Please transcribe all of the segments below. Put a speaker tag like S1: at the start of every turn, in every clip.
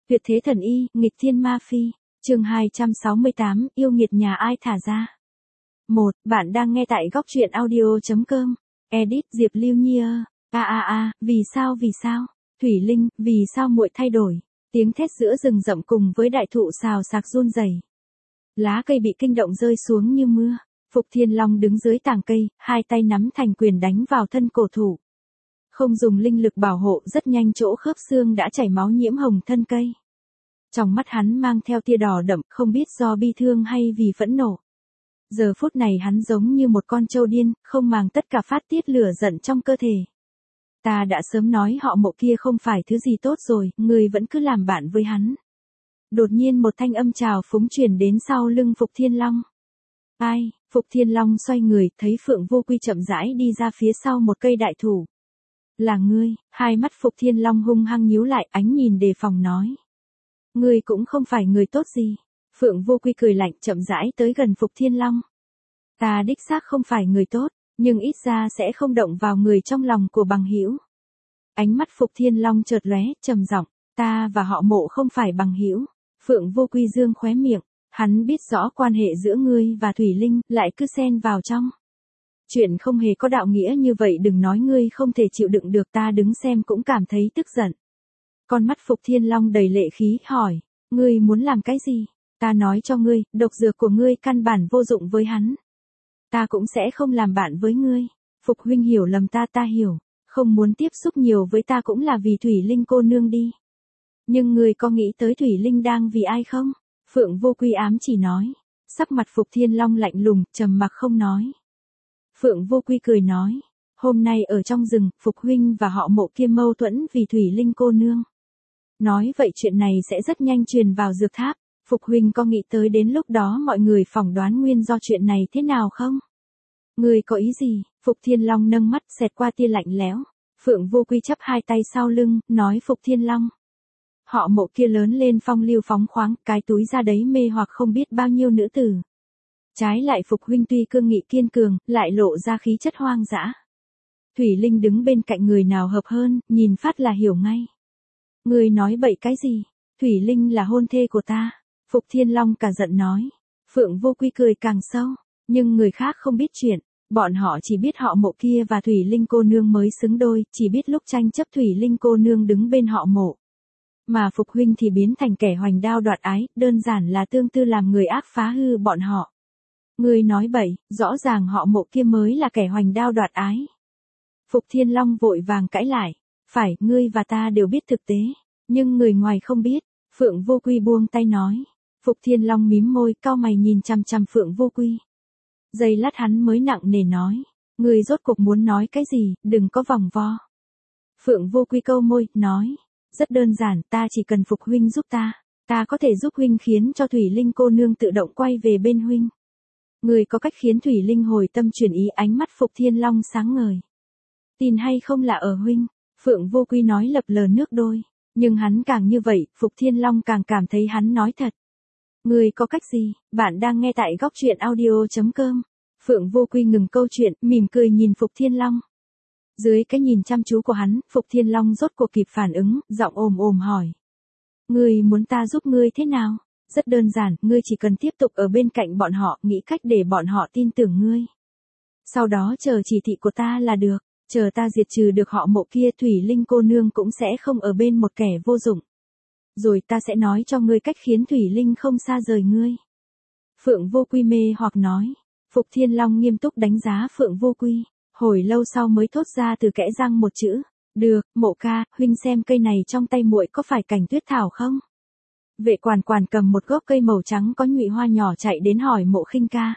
S1: Tuyệt thế thần y, nghịch thiên ma phi. Chương 268, yêu nghiệt nhà ai thả ra. 1. Bạn đang nghe tại góc truyện audio.com. Edit Diệp Lưu Nhi. Vì sao? Thủy Linh, vì sao muội thay đổi? Tiếng thét giữa rừng rậm cùng với đại thụ xào xạc run rẩy. Lá cây bị kinh động rơi xuống như mưa. Phục Thiên Long đứng dưới tàng cây, hai tay nắm thành quyền đánh vào thân cổ thụ. Không dùng linh lực bảo hộ, rất nhanh chỗ khớp xương đã chảy máu nhiễm hồng thân cây. Trong mắt hắn mang theo tia đỏ đậm, không biết do bi thương hay vì phẫn nộ. Giờ phút này hắn giống như một con trâu điên, không màng tất cả phát tiết lửa giận trong cơ thể. Ta đã sớm nói họ Mộ kia không phải thứ gì tốt rồi, người vẫn cứ làm bạn với hắn. Đột nhiên một thanh âm trào phúng truyền đến sau lưng Phục Thiên Long. Ai? Phục Thiên Long xoay người, thấy Phượng Vô Quy chậm rãi đi ra phía sau một cây đại thụ. Là ngươi? Hai mắt Phục Thiên Long hung hăng nhíu lại, ánh nhìn đề phòng nói. Ngươi cũng không phải người tốt gì. Phượng Vô Quy cười lạnh, chậm rãi tới gần Phục Thiên Long. Ta đích xác không phải người tốt, nhưng ít ra sẽ không động vào người trong lòng của bằng hữu. Ánh mắt Phục Thiên Long chợt lóe, trầm giọng, ta và họ Mộ không phải bằng hữu. Phượng Vô Quy dương khóe miệng, hắn biết rõ quan hệ giữa ngươi và Thủy Linh, lại cứ xen vào trong. Chuyện không hề có đạo nghĩa như vậy, đừng nói ngươi không thể chịu đựng được, ta đứng xem cũng cảm thấy tức giận. Con mắt Phục Thiên Long đầy lệ khí, hỏi, ngươi muốn làm cái gì? Ta nói cho ngươi, độc dược của ngươi căn bản vô dụng với hắn. Ta cũng sẽ không làm bạn với ngươi. Phục huynh hiểu lầm ta hiểu, không muốn tiếp xúc nhiều với ta cũng là vì Thủy Linh cô nương đi. Nhưng ngươi có nghĩ tới Thủy Linh đang vì ai không? Phượng Vô Quy ám chỉ nói. Sắc mặt Phục Thiên Long lạnh lùng, trầm mặc không nói. Phượng Vô Quy cười nói, hôm nay ở trong rừng, Phục huynh và họ Mộ kia mâu thuẫn vì Thủy Linh cô nương. Nói vậy chuyện này sẽ rất nhanh truyền vào dược tháp. Phục huynh có nghĩ tới đến lúc đó mọi người phỏng đoán nguyên do chuyện này thế nào không? Ngươi có ý gì? Phục Thiên Long nâng mắt xẹt qua tia lạnh lẽo. Phượng Vô Quy chắp hai tay sau lưng, nói Phục Thiên Long. Họ Mộ kia lớn lên phong lưu phóng khoáng, cái túi ra đấy mê hoặc không biết bao nhiêu nữ tử. Trái lại Phục huynh tuy cương nghị kiên cường, lại lộ ra khí chất hoang dã. Thủy Linh đứng bên cạnh người nào hợp hơn, nhìn phát là hiểu ngay. Ngươi nói bậy cái gì? Thủy Linh là hôn thê của ta. Phục Thiên Long cả giận nói. Phượng Vô Quy cười càng sâu, nhưng người khác không biết chuyện. Bọn họ chỉ biết họ Mộ kia và Thủy Linh cô nương mới xứng đôi, chỉ biết lúc tranh chấp Thủy Linh cô nương đứng bên họ Mộ. Mà Phục huynh thì biến thành kẻ hoành đao đoạt ái, đơn giản là tương tư làm người ác phá hư bọn họ. Ngươi nói bậy, rõ ràng họ Mộ kia mới là kẻ hoành đao đoạt ái. Phục Thiên Long vội vàng cãi lại. Phải, ngươi và ta đều biết thực tế, nhưng người ngoài không biết. Phượng Vô Quy buông tay nói. Phục Thiên Long mím môi, cau mày nhìn chằm chằm Phượng Vô Quy. Giây lát hắn mới nặng nề nói. Ngươi rốt cuộc muốn nói cái gì, đừng có vòng vo. Phượng Vô Quy câu môi, nói. Rất đơn giản, ta chỉ cần Phục huynh giúp ta. Ta có thể giúp huynh khiến cho Thủy Linh cô nương tự động quay về bên huynh. Ngươi có cách khiến Thủy Linh hồi tâm chuyển ý. Ánh mắt Phục Thiên Long sáng ngời. Tin hay không là ở huynh. Phượng Vô Quy nói lập lờ nước đôi. Nhưng hắn càng như vậy, Phục Thiên Long càng cảm thấy hắn nói thật. Ngươi có cách gì? Bạn đang nghe tại góc truyện audio.com. Phượng Vô Quy ngừng câu chuyện, mỉm cười nhìn Phục Thiên Long. Dưới cái nhìn chăm chú của hắn, Phục Thiên Long rốt cuộc kịp phản ứng, giọng ồm hỏi. Ngươi muốn ta giúp ngươi thế nào? Rất đơn giản, ngươi chỉ cần tiếp tục ở bên cạnh bọn họ, nghĩ cách để bọn họ tin tưởng ngươi. Sau đó chờ chỉ thị của ta là được. Chờ ta diệt trừ được họ Mộ kia, Thủy Linh cô nương cũng sẽ không ở bên một kẻ vô dụng. Rồi ta sẽ nói cho ngươi cách khiến Thủy Linh không xa rời ngươi. Phượng Vô Quy mê hoặc nói. Phục Thiên Long nghiêm túc đánh giá Phượng Vô Quy. Hồi lâu sau mới thốt ra từ kẽ răng một chữ. Được, Mộ ca, huynh xem cây này trong tay muội có phải cành tuyết thảo không? Vệ Quản Quản cầm một gốc cây màu trắng có nhụy hoa nhỏ chạy đến hỏi Mộ Khinh Ca.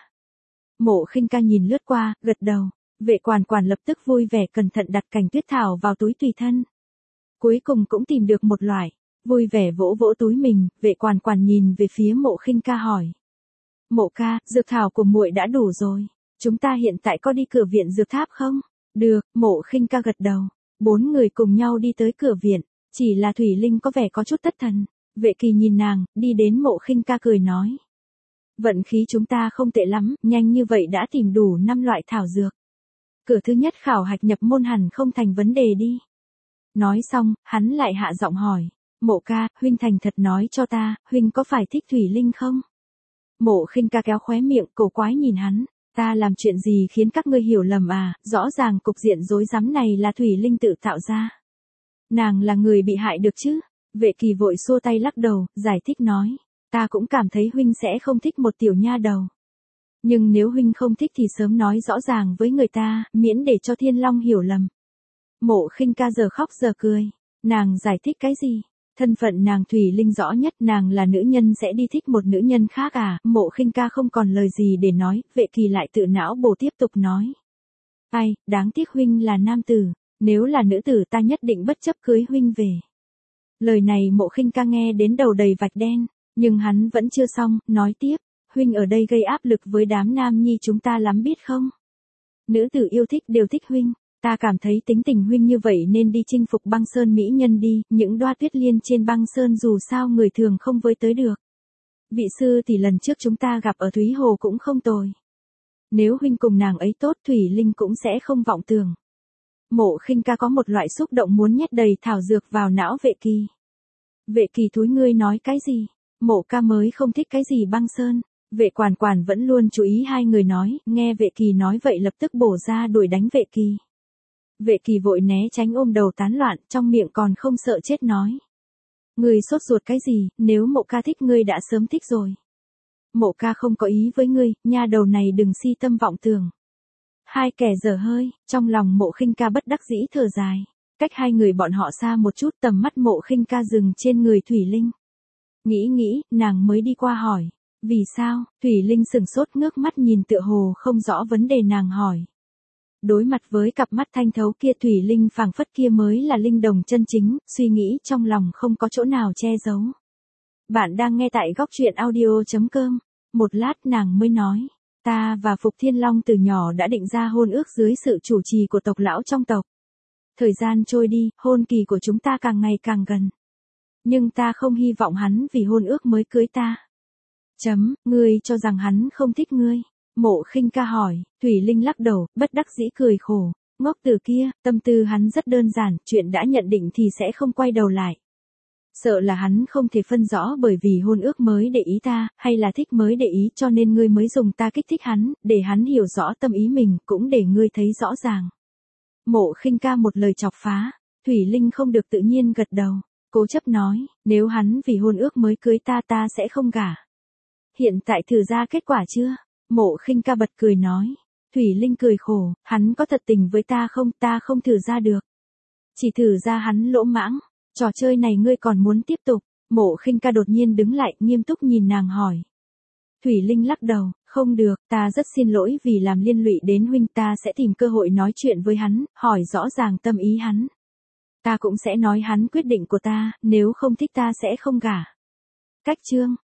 S1: Mộ Khinh Ca nhìn lướt qua, gật đầu. Vệ Quản Quản lập tức vui vẻ cẩn thận đặt cành tuyết thảo vào túi tùy thân. Cuối cùng cũng tìm được một loại. Vui vẻ vỗ vỗ túi mình, Vệ Quản Quản nhìn về phía Mộ Khinh Ca hỏi. Mộ ca, dược thảo của muội đã đủ rồi. Chúng ta hiện tại có đi cửa viện dược tháp không? Được, Mộ Khinh Ca gật đầu. 4 người cùng nhau đi tới cửa viện. Chỉ là Thủy Linh có vẻ có chút thất thần. Vệ Kỳ nhìn nàng, đi đến Mộ Khinh Ca cười nói. Vận khí chúng ta không tệ lắm, nhanh như vậy đã tìm đủ 5 loại thảo dược. Cửa thứ nhất khảo hạch nhập môn hẳn không thành vấn đề đi. Nói xong, hắn lại hạ giọng hỏi. Mộ ca, huynh thành thật nói cho ta, huynh có phải thích Thủy Linh không? Mộ Khinh Ca kéo khóe miệng, cổ quái nhìn hắn. Ta làm chuyện gì khiến các ngươi hiểu lầm à, rõ ràng cục diện rối rắm này là Thủy Linh tự tạo ra. Nàng là người bị hại được chứ? Vệ Kỳ vội xua tay lắc đầu, giải thích nói. Ta cũng cảm thấy huynh sẽ không thích một tiểu nha đầu. Nhưng nếu huynh không thích thì sớm nói rõ ràng với người ta, miễn để cho Thiên Long hiểu lầm. Mộ Khinh Ca giờ khóc giờ cười. Nàng giải thích cái gì? Thân phận nàng Thủy Linh rõ nhất, nàng là nữ nhân sẽ đi thích một nữ nhân khác à? Mộ Khinh Ca không còn lời gì để nói, Vệ Kỳ lại tự não bổ tiếp tục nói. Ai, đáng tiếc huynh là nam tử, nếu là nữ tử ta nhất định bất chấp cưới huynh về. Lời này Mộ Khinh Ca nghe đến đầu đầy vạch đen, nhưng hắn vẫn chưa xong, nói tiếp, huynh ở đây gây áp lực với đám nam nhi chúng ta lắm biết không? Nữ tử yêu thích đều thích huynh. Ta cảm thấy tính tình huynh như vậy nên đi chinh phục băng sơn mỹ nhân đi, những đóa tuyết liên trên băng sơn dù sao người thường không với tới được. Vị sư thì lần trước chúng ta gặp ở Thúy Hồ cũng không tồi. Nếu huynh cùng nàng ấy tốt Thủy Linh cũng sẽ không vọng tưởng. Mộ Khinh Ca có một loại xúc động muốn nhét đầy thảo dược vào não Vệ Kỳ. Vệ Kỳ thúi ngươi nói cái gì? Mộ ca mới không thích cái gì băng sơn. Vệ Quản Quản vẫn luôn chú ý hai người nói, nghe Vệ Kỳ nói vậy lập tức bổ ra đuổi đánh Vệ Kỳ. Vệ Kỳ vội né tránh ôm đầu tán loạn, trong miệng còn không sợ chết nói. Ngươi sốt ruột cái gì, nếu mộ ca thích ngươi đã sớm thích rồi. Mộ ca không có ý với ngươi, nha đầu này đừng si tâm vọng tưởng. Hai kẻ dở hơi, trong lòng Mộ Khinh Ca bất đắc dĩ thở dài. Cách hai người bọn họ xa một chút, tầm mắt Mộ Khinh Ca dừng trên người Thủy Linh. Nghĩ, nàng mới đi qua hỏi. Vì sao? Thủy Linh sừng sốt ngước mắt nhìn tựa hồ không rõ vấn đề nàng hỏi. Đối mặt với cặp mắt thanh thấu kia Thủy Linh phảng phất kia mới là linh đồng chân chính, suy nghĩ trong lòng không có chỗ nào che giấu. Bạn đang nghe tại góc truyện audio.com. Một lát nàng mới nói. Ta và Phục Thiên Long từ nhỏ đã định ra hôn ước dưới sự chủ trì của tộc lão trong tộc. Thời gian trôi đi, hôn kỳ của chúng ta càng ngày càng gần. Nhưng ta không hy vọng hắn vì hôn ước mới cưới ta. Ngươi cho rằng hắn không thích ngươi. Mộ Khinh Ca hỏi, Thủy Linh lắc đầu, bất đắc dĩ cười khổ. Ngốc từ kia, tâm tư hắn rất đơn giản, chuyện đã nhận định thì sẽ không quay đầu lại. Sợ là hắn không thể phân rõ bởi vì hôn ước mới để ý ta, hay là thích mới để ý cho nên ngươi mới dùng ta kích thích hắn, để hắn hiểu rõ tâm ý mình, cũng để ngươi thấy rõ ràng. Mộ Khinh Ca một lời chọc phá, Thủy Linh không được tự nhiên gật đầu, cố chấp nói, nếu hắn vì hôn ước mới cưới ta sẽ không gả. Hiện tại thử ra kết quả chưa? Mộ Khinh Ca bật cười nói. Thủy Linh cười khổ, hắn có thật tình với ta không, ta không thử ra được. Chỉ thử ra hắn lỗ mãng, trò chơi này ngươi còn muốn tiếp tục. Mộ Khinh Ca đột nhiên đứng lại, nghiêm túc nhìn nàng hỏi. Thủy Linh lắc đầu, không được, ta rất xin lỗi vì làm liên lụy đến huynh, ta sẽ tìm cơ hội nói chuyện với hắn, hỏi rõ ràng tâm ý hắn. Ta cũng sẽ nói hắn quyết định của ta, nếu không thích ta sẽ không gả. Cách chương